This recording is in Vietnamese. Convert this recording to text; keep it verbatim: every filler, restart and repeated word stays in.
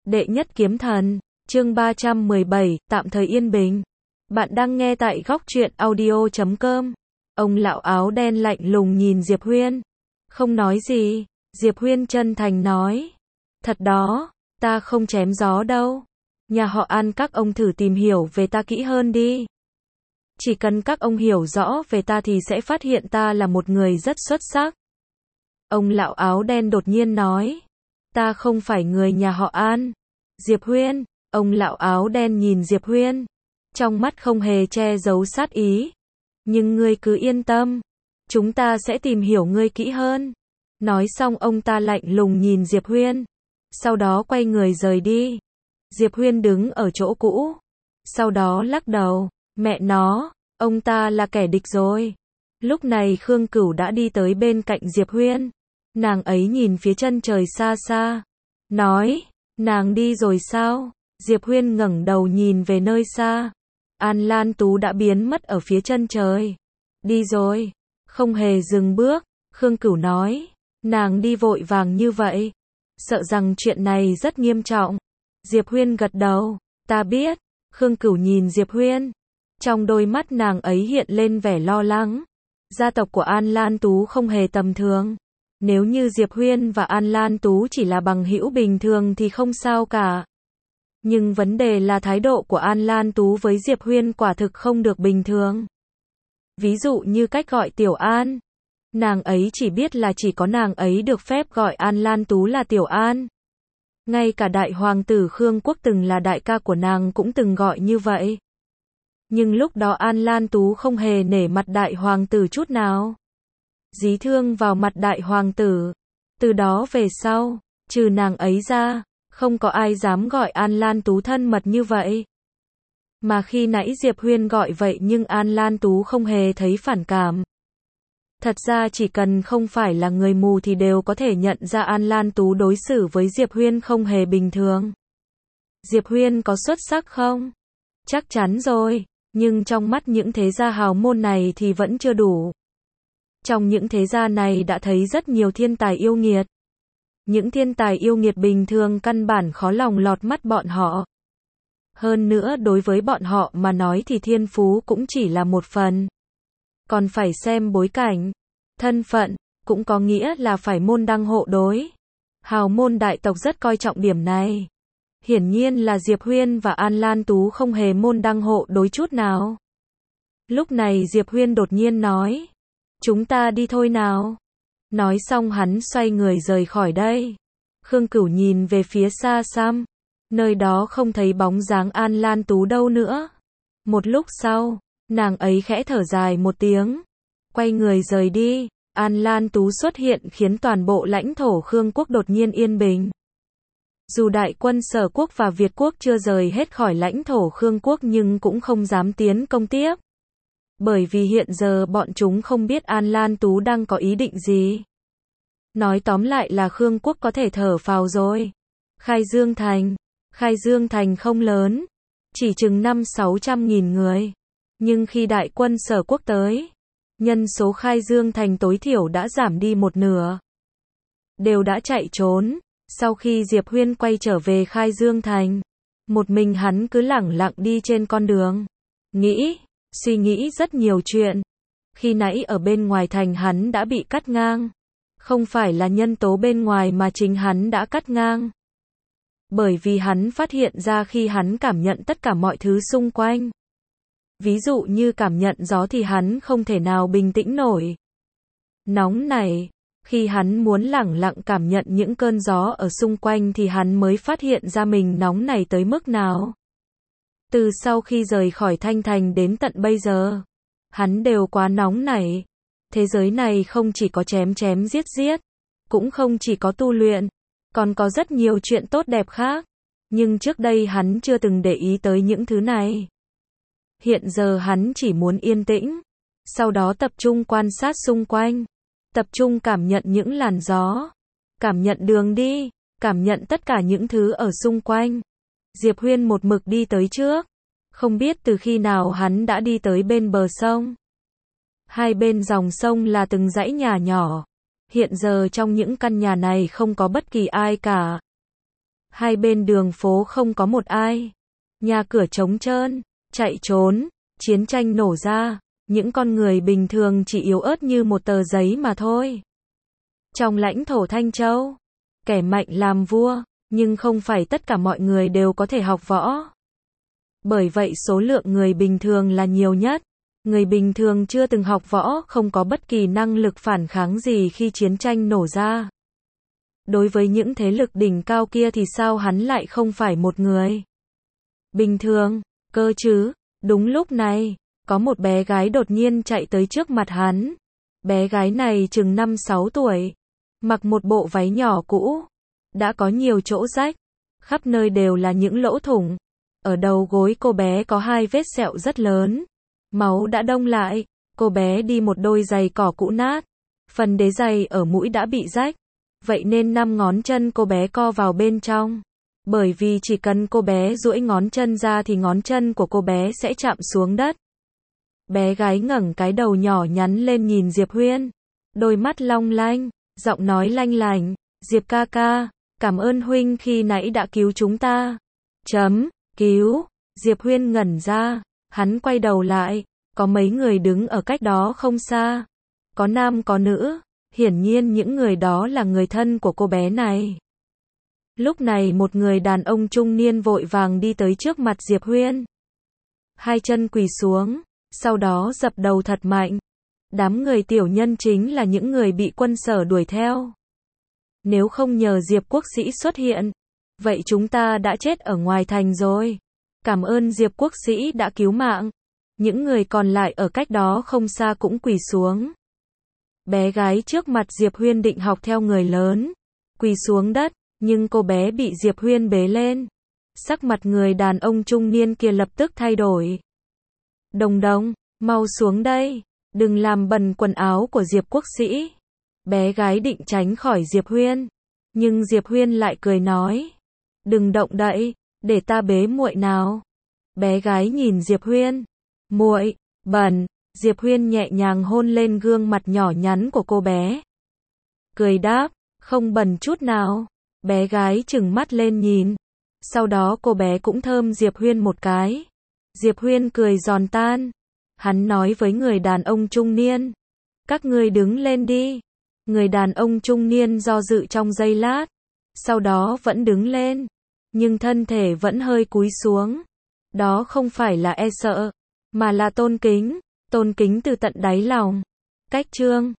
Đệ nhất kiếm thần, chương ba trăm mười bảy, tạm thời yên bình. Bạn đang nghe tại góc truyện audio chấm com. Ông lão áo đen lạnh lùng nhìn Diệp Huyên. Không nói gì, Diệp Huyên chân thành nói. Thật đó, ta không chém gió đâu. Nhà họ An các ông thử tìm hiểu về ta kỹ hơn đi. Chỉ cần các ông hiểu rõ về ta thì sẽ phát hiện ta là một người rất xuất sắc. Ông lão áo đen đột nhiên nói. Ta không phải người nhà họ An. Diệp Huyên, ông lão áo đen nhìn Diệp Huyên. Trong mắt không hề che giấu sát ý. Nhưng ngươi cứ yên tâm. Chúng ta sẽ tìm hiểu ngươi kỹ hơn. Nói xong ông ta lạnh lùng nhìn Diệp Huyên. Sau đó quay người rời đi. Diệp Huyên đứng ở chỗ cũ. Sau đó lắc đầu. Mẹ nó, ông ta là kẻ địch rồi. Lúc này Khương Cửu đã đi tới bên cạnh Diệp Huyên. Nàng ấy nhìn phía chân trời xa xa. Nói, nàng đi rồi sao? Diệp Huyên ngẩng đầu nhìn về nơi xa. An Lan Tú đã biến mất ở phía chân trời. Đi rồi. Không hề dừng bước. Khương Cửu nói. Nàng đi vội vàng như vậy. Sợ rằng chuyện này rất nghiêm trọng. Diệp Huyên gật đầu. Ta biết. Khương Cửu nhìn Diệp Huyên. Trong đôi mắt nàng ấy hiện lên vẻ lo lắng. Gia tộc của An Lan Tú không hề tầm thường. Nếu như Diệp Huyên và An Lan Tú chỉ là bằng hữu bình thường thì không sao cả. Nhưng vấn đề là thái độ của An Lan Tú với Diệp Huyên quả thực không được bình thường. Ví dụ như cách gọi Tiểu An. Nàng ấy chỉ biết là chỉ có nàng ấy được phép gọi An Lan Tú là Tiểu An. Ngay cả đại hoàng tử Khương Quốc từng là đại ca của nàng cũng từng gọi như vậy. Nhưng lúc đó An Lan Tú không hề nể mặt đại hoàng tử chút nào. Dí thương vào mặt đại hoàng tử. Từ đó về sau, trừ nàng ấy ra, không có ai dám gọi An Lan Tú thân mật như vậy. Mà khi nãy Diệp Huyên gọi vậy nhưng An Lan Tú không hề thấy phản cảm. Thật ra chỉ cần không phải là người mù thì đều có thể nhận ra An Lan Tú đối xử với Diệp Huyên không hề bình thường. Diệp Huyên có xuất sắc không? Chắc chắn rồi, nhưng trong mắt những thế gia hào môn này thì vẫn chưa đủ. Trong những thế gia này đã thấy rất nhiều thiên tài yêu nghiệt. Những thiên tài yêu nghiệt bình thường căn bản khó lòng lọt mắt bọn họ. Hơn nữa đối với bọn họ mà nói thì thiên phú cũng chỉ là một phần. Còn phải xem bối cảnh, thân phận, cũng có nghĩa là phải môn đăng hộ đối. Hào môn đại tộc rất coi trọng điểm này. Hiển nhiên là Diệp Huyên và An Lan Tú không hề môn đăng hộ đối chút nào. Lúc này Diệp Huyên đột nhiên nói. Chúng ta đi thôi nào. Nói xong hắn xoay người rời khỏi đây. Khương Cửu nhìn về phía xa xăm. Nơi đó không thấy bóng dáng An Lan Tú đâu nữa. Một lúc sau, nàng ấy khẽ thở dài một tiếng. Quay người rời đi. An Lan Tú xuất hiện khiến toàn bộ lãnh thổ Khương Quốc đột nhiên yên bình. Dù đại quân Sở Quốc và Việt Quốc chưa rời hết khỏi lãnh thổ Khương Quốc nhưng cũng không dám tiến công tiếp. Bởi vì hiện giờ bọn chúng không biết An Lan Tú đang có ý định gì. Nói tóm lại là Khương Quốc có thể thở phào rồi. Khai Dương Thành. Khai Dương Thành không lớn. Chỉ chừng năm sáu trăm nghìn người. Nhưng khi đại quân Sở Quốc tới, nhân số Khai Dương Thành tối thiểu đã giảm đi một nửa. Đều đã chạy trốn. Sau khi Diệp Huyên quay trở về Khai Dương Thành, một mình hắn cứ lẳng lặng đi trên con đường. Nghĩ, suy nghĩ rất nhiều chuyện. Khi nãy ở bên ngoài thành hắn đã bị cắt ngang. Không phải là nhân tố bên ngoài mà chính hắn đã cắt ngang. Bởi vì hắn phát hiện ra khi hắn cảm nhận tất cả mọi thứ xung quanh. Ví dụ như cảm nhận gió thì hắn không thể nào bình tĩnh nổi. Nóng này. Khi hắn muốn lẳng lặng cảm nhận những cơn gió ở xung quanh thì hắn mới phát hiện ra mình nóng này tới mức nào. Từ sau khi rời khỏi Thanh Thành đến tận bây giờ, hắn đều quá nóng nảy. Thế giới này không chỉ có chém chém giết giết, cũng không chỉ có tu luyện, còn có rất nhiều chuyện tốt đẹp khác. Nhưng trước đây hắn chưa từng để ý tới những thứ này. Hiện giờ hắn chỉ muốn yên tĩnh, sau đó tập trung quan sát xung quanh. Tập trung cảm nhận những làn gió, cảm nhận đường đi, cảm nhận tất cả những thứ ở xung quanh. Diệp Huyên một mực đi tới trước. Không biết từ khi nào hắn đã đi tới bên bờ sông. Hai bên dòng sông là từng dãy nhà nhỏ. Hiện giờ trong những căn nhà này không có bất kỳ ai cả. Hai bên đường phố không có một ai. Nhà cửa trống trơn, chạy trốn, chiến tranh nổ ra, những con người bình thường chỉ yếu ớt như một tờ giấy mà thôi. Trong lãnh thổ Thanh Châu, kẻ mạnh làm vua, nhưng không phải tất cả mọi người đều có thể học võ. Bởi vậy số lượng người bình thường là nhiều nhất. Người bình thường chưa từng học võ không có bất kỳ năng lực phản kháng gì khi chiến tranh nổ ra. Đối với những thế lực đỉnh cao kia thì sao hắn lại không phải một người bình thường, cơ chứ? Đúng lúc này, có một bé gái đột nhiên chạy tới trước mặt hắn. Bé gái này chừng năm sáu tuổi, mặc một bộ váy nhỏ cũ, đã có nhiều chỗ rách, khắp nơi đều là những lỗ thủng. Ở đầu gối cô bé có hai vết sẹo rất lớn, máu đã đông lại, cô bé đi một đôi giày cỏ cũ nát, phần đế giày ở mũi đã bị rách, vậy nên năm ngón chân cô bé co vào bên trong. Bởi vì chỉ cần cô bé duỗi ngón chân ra thì ngón chân của cô bé sẽ chạm xuống đất. Bé gái ngẩng cái đầu nhỏ nhắn lên nhìn Diệp Huyên, đôi mắt long lanh, giọng nói lanh lành, Diệp ca ca, cảm ơn huynh khi nãy đã cứu chúng ta. Chấm, cứu, Diệp Huyên ngẩn ra, hắn quay đầu lại, có mấy người đứng ở cách đó không xa. Có nam có nữ, hiển nhiên những người đó là người thân của cô bé này. Lúc này một người đàn ông trung niên vội vàng đi tới trước mặt Diệp Huyên. Hai chân quỳ xuống, sau đó dập đầu thật mạnh. Đám người tiểu nhân chính là những người bị quân sở đuổi theo. Nếu không nhờ Diệp quốc sĩ xuất hiện, vậy chúng ta đã chết ở ngoài thành rồi. Cảm ơn Diệp quốc sĩ đã cứu mạng. Những người còn lại ở cách đó không xa cũng quỳ xuống. Bé gái trước mặt Diệp Huyên định học theo người lớn, quỳ xuống đất, nhưng cô bé bị Diệp Huyên bế lên. Sắc mặt người đàn ông trung niên kia lập tức thay đổi. Đồng đồng, mau xuống đây, đừng làm bẩn quần áo của Diệp quốc sĩ. Bé gái định tránh khỏi Diệp Huyên, nhưng Diệp Huyên lại cười nói, đừng động đậy, để ta bế muội nào. Bé gái nhìn Diệp Huyên, muội, bẩn. Diệp Huyên nhẹ nhàng hôn lên gương mặt nhỏ nhắn của cô bé. Cười đáp, không bẩn chút nào. Bé gái trừng mắt lên nhìn. Sau đó cô bé cũng thơm Diệp Huyên một cái. Diệp Huyên cười giòn tan. Hắn nói với người đàn ông trung niên, các ngươi đứng lên đi. Người đàn ông trung niên do dự trong giây lát, sau đó vẫn đứng lên, nhưng thân thể vẫn hơi cúi xuống. Đó không phải là e sợ, mà là tôn kính. Tôn kính từ tận đáy lòng. Cách chương